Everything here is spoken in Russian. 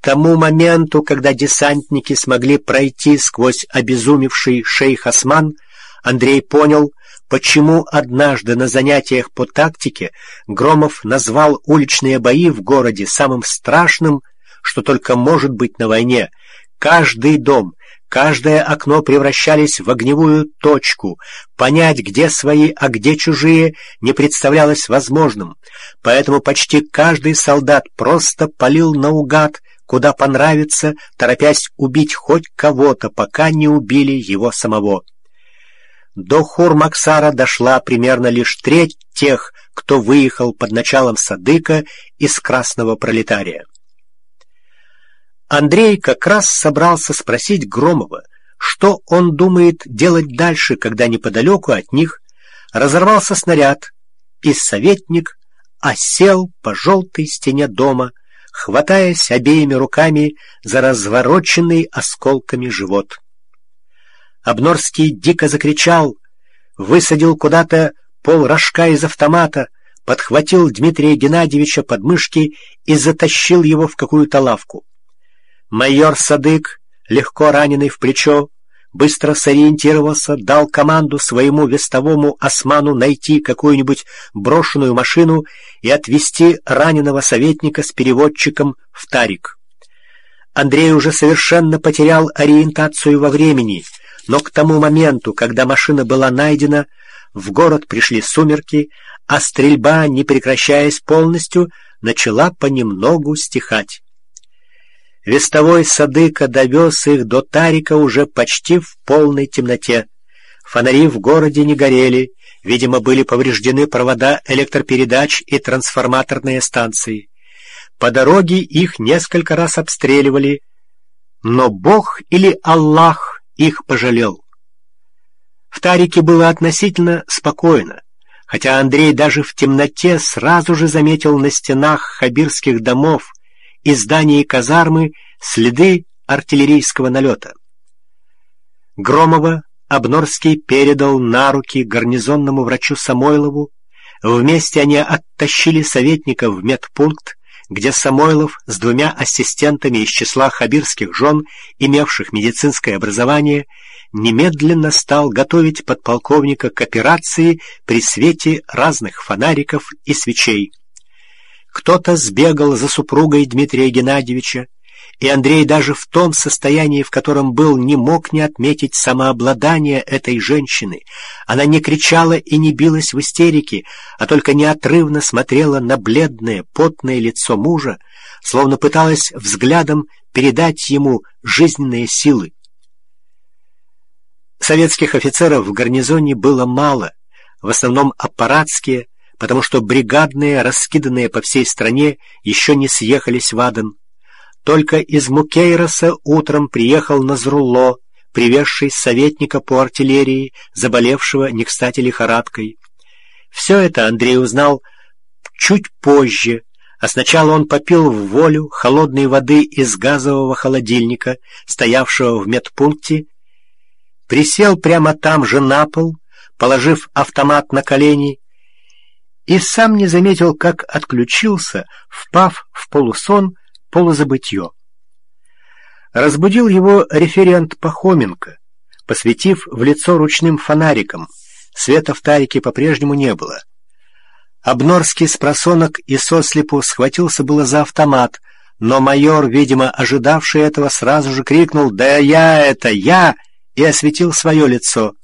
тому моменту, когда десантники смогли пройти сквозь обезумевший шейх Осман, Андрей понял, почему однажды на занятиях по тактике Громов назвал уличные бои в городе самым страшным, что только может быть на войне. Каждый дом, каждое окно превращались в огневую точку. Понять, где свои, а где чужие, не представлялось возможным. Поэтому почти каждый солдат просто палил наугад, куда понравится, торопясь убить хоть кого-то, пока не убили его самого. До Хур-Максара дошла примерно лишь треть тех, кто выехал под началом Садыка из Красного Пролетария. Андрей как раз собрался спросить Громова, что он думает делать дальше, когда неподалеку от них разорвался снаряд, и советник осел по желтой стене дома, хватаясь обеими руками за развороченный осколками живот. Обнорский дико закричал, высадил куда-то полрожка из автомата, подхватил Дмитрия Геннадьевича под мышки и затащил его в какую-то лавку. Майор Садык, легко раненый в плечо, быстро сориентировался, дал команду своему вестовому Осману найти какую-нибудь брошенную машину и отвезти раненого советника с переводчиком в Тарик. Андрей уже совершенно потерял ориентацию во времени, но к тому моменту, когда машина была найдена, в город пришли сумерки, а стрельба, не прекращаясь полностью, начала понемногу стихать. Вестовой Садыка довез их до Тарика уже почти в полной темноте. Фонари в городе не горели, видимо, были повреждены провода электропередач и трансформаторные станции. По дороге их несколько раз обстреливали, но Бог или Аллах их пожалел. В Тарике было относительно спокойно, хотя Андрей даже в темноте сразу же заметил на стенах хабирских домов и зданий казармы следы артиллерийского налета. Громова Обнорский передал на руки гарнизонному врачу Самойлову. Вместе они оттащили советника в медпункт, где Самойлов с двумя ассистентами из числа хабирских жен, имевших медицинское образование, немедленно стал готовить подполковника к операции при свете разных фонариков и свечей. Кто-то сбегал за супругой Дмитрия Геннадьевича, и Андрей даже в том состоянии, в котором был, не мог не отметить самообладание этой женщины. Она не кричала и не билась в истерике, а только неотрывно смотрела на бледное, потное лицо мужа, словно пыталась взглядом передать ему жизненные силы. Советских офицеров в гарнизоне было мало, в основном аппаратские, потому что бригадные, раскиданные по всей стране, еще не съехались в Аден. Только из Мукейроса утром приехал Назрулло, привезший советника по артиллерии, заболевшего не кстати лихорадкой. Все это Андрей узнал чуть позже, а сначала он попил в волю холодной воды из газового холодильника, стоявшего в медпункте, присел прямо там же на пол, положив автомат на колени, и сам не заметил, как отключился, впав в полусон, полузабытье. Разбудил его референт Пахоменко, посветив в лицо ручным фонариком. Света в Тарике по-прежнему не было. Обнорский спросонок и сослепу схватился было за автомат, но майор, видимо, ожидавший этого, сразу же крикнул: «Да я это, я!» и осветил свое лицо.